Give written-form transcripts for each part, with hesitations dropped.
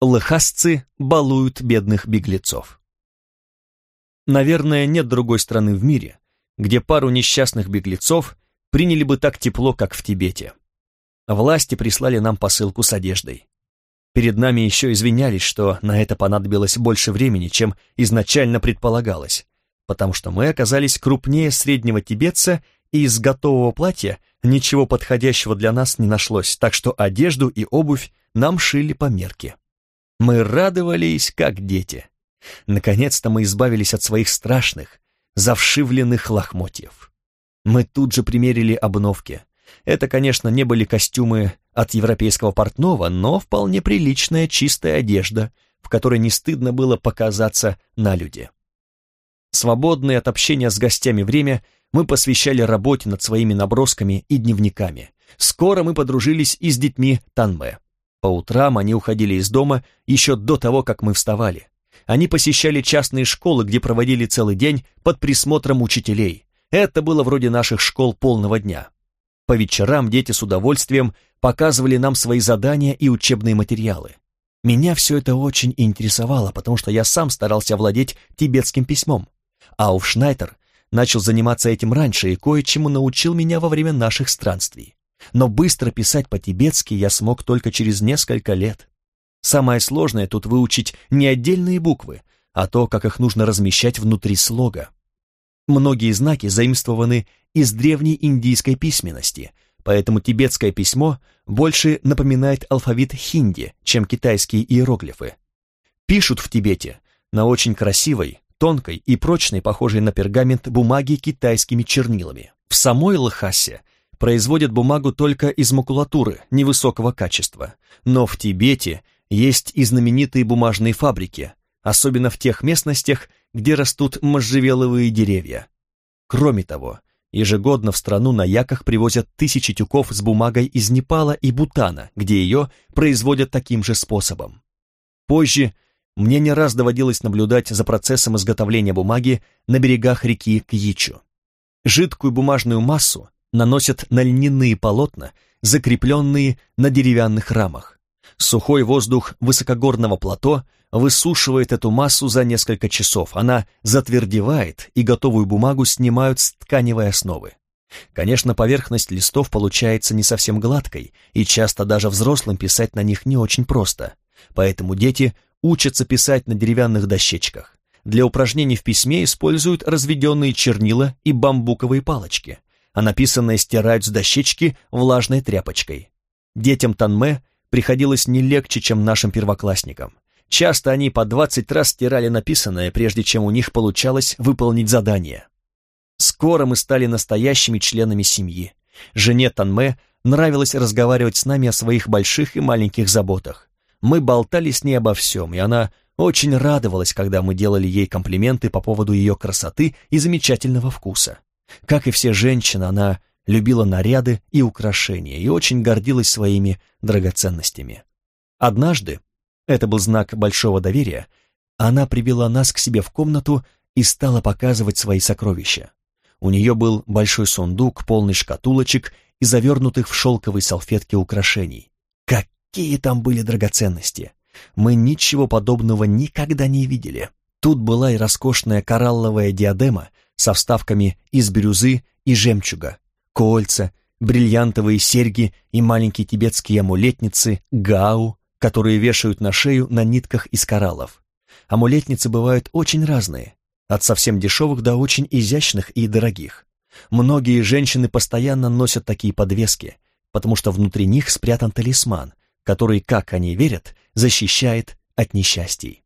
Лхасцы балуют бедных беглецов. Наверное, нет другой страны в мире, где пару несчастных беглецов приняли бы так тепло, как в Тибете. Власти прислали нам посылку с одеждой. Перед нами еще извинялись, что на это понадобилось больше времени, чем изначально предполагалось, потому что мы оказались крупнее среднего тибетца, и из готового платья ничего подходящего для нас не нашлось, так что одежду и обувь нам шили по мерке. Мы радовались, как дети. Наконец-то мы избавились от своих страшных, завшивленных лохмотьев. Мы тут же примерили обновки. Это, конечно, не были костюмы от европейского портного, но вполне приличная чистая одежда, в которой не стыдно было показаться налюди. Свободное от общения с гостями время мы посвящали работе над своими набросками и дневниками. Скоро мы подружились и с детьми Танмэ. По утрам они уходили из дома еще до того, как мы вставали. Они посещали частные школы, где проводили целый день под присмотром учителей. Это было вроде наших школ полного дня. По вечерам дети с удовольствием показывали нам свои задания и учебные материалы. Меня все это очень интересовало, потому что я сам старался овладеть тибетским письмом. Ауфшнайтер начал заниматься этим раньше и кое-чему научил меня во время наших странствий. Но быстро писать по-тибетски я смог только через несколько лет. Самое сложное тут выучить не отдельные буквы, а то, как их нужно размещать внутри слога. Многие знаки заимствованы из древней индийской письменности, поэтому тибетское письмо больше напоминает алфавит хинди, чем китайские иероглифы. Пишут в Тибете на очень красивой, тонкой и прочной, похожей на пергамент бумаги китайскими чернилами. В самой Лхасе производят бумагу только из макулатуры невысокого качества, но в Тибете есть и знаменитые бумажные фабрики, особенно в тех местностях, где растут можжевеловые деревья. Кроме того, ежегодно в страну на яках привозят тысячи тюков с бумагой из Непала и Бутана, где ее производят таким же способом. Позже мне не раз доводилось наблюдать за процессом изготовления бумаги на берегах реки Кьичу. Жидкую бумажную массу наносят на льняные полотна, закрепленные на деревянных рамах. Сухой воздух высокогорного плато высушивает эту массу за несколько часов, она затвердевает, и готовую бумагу снимают с тканевой основы. Конечно, поверхность листов получается не совсем гладкой, и часто даже взрослым писать на них не очень просто, поэтому дети учатся писать на деревянных дощечках. Для упражнений в письме используют разведенные чернила и бамбуковые палочки, а написанное стирают с дощечки влажной тряпочкой. Детям Танмэ приходилось не легче, чем нашим первоклассникам. Часто они по 20 раз стирали написанное, прежде чем у них получалось выполнить задание. Скоро мы стали настоящими членами семьи. Жене Танмэ нравилось разговаривать с нами о своих больших и маленьких заботах. Мы болтали с ней обо всем, и она очень радовалась, когда мы делали ей комплименты по поводу ее красоты и замечательного вкуса. Как и все женщины, она любила наряды и украшения и очень гордилась своими драгоценностями. Однажды, это был знак большого доверия, она привела нас к себе в комнату и стала показывать свои сокровища. У нее был большой сундук, полный шкатулочек и завернутых в шелковые салфетки украшений. Какие там были драгоценности! Мы ничего подобного никогда не видели. Тут была и роскошная коралловая диадема со вставками из бирюзы и жемчуга, кольца, бриллиантовые серьги и маленькие тибетские амулетницы гау, которые вешают на шею на нитках из кораллов. Амулетницы бывают очень разные, от совсем дешевых до очень изящных и дорогих. Многие женщины постоянно носят такие подвески, потому что внутри них спрятан талисман, который, как они верят, защищает от несчастий.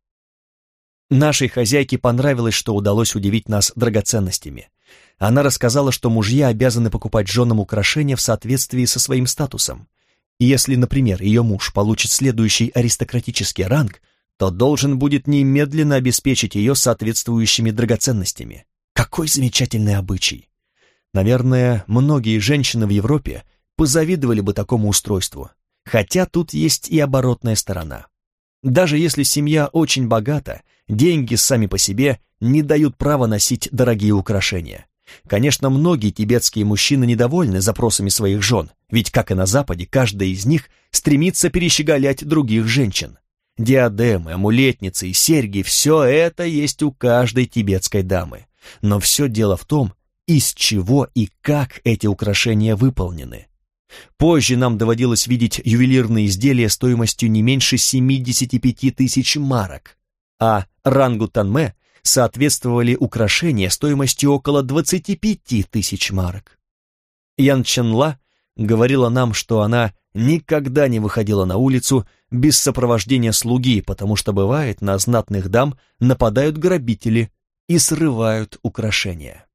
Нашей хозяйке понравилось, что удалось удивить нас драгоценностями. Она рассказала, что мужья обязаны покупать женам украшения в соответствии со своим статусом. И если, например, ее муж получит следующий аристократический ранг, то должен будет немедленно обеспечить ее соответствующими драгоценностями. Какой замечательный обычай! Наверное, многие женщины в Европе позавидовали бы такому устройству, хотя тут есть и оборотная сторона. Даже если семья очень богата, деньги сами по себе не дают права носить дорогие украшения. Конечно, многие тибетские мужчины недовольны запросами своих жен, ведь, как и на Западе, каждая из них стремится перещеголять других женщин. Диадемы, амулетницы и серьги — все это есть у каждой тибетской дамы. Но все дело в том, из чего и как эти украшения выполнены. Позже нам доводилось видеть ювелирные изделия стоимостью не меньше 75 тысяч марок, а рангу Танме соответствовали украшения стоимостью около 25 тысяч марок. Ян Ченла говорила нам, что она никогда не выходила на улицу без сопровождения слуги, потому что бывает, на знатных дам нападают грабители и срывают украшения.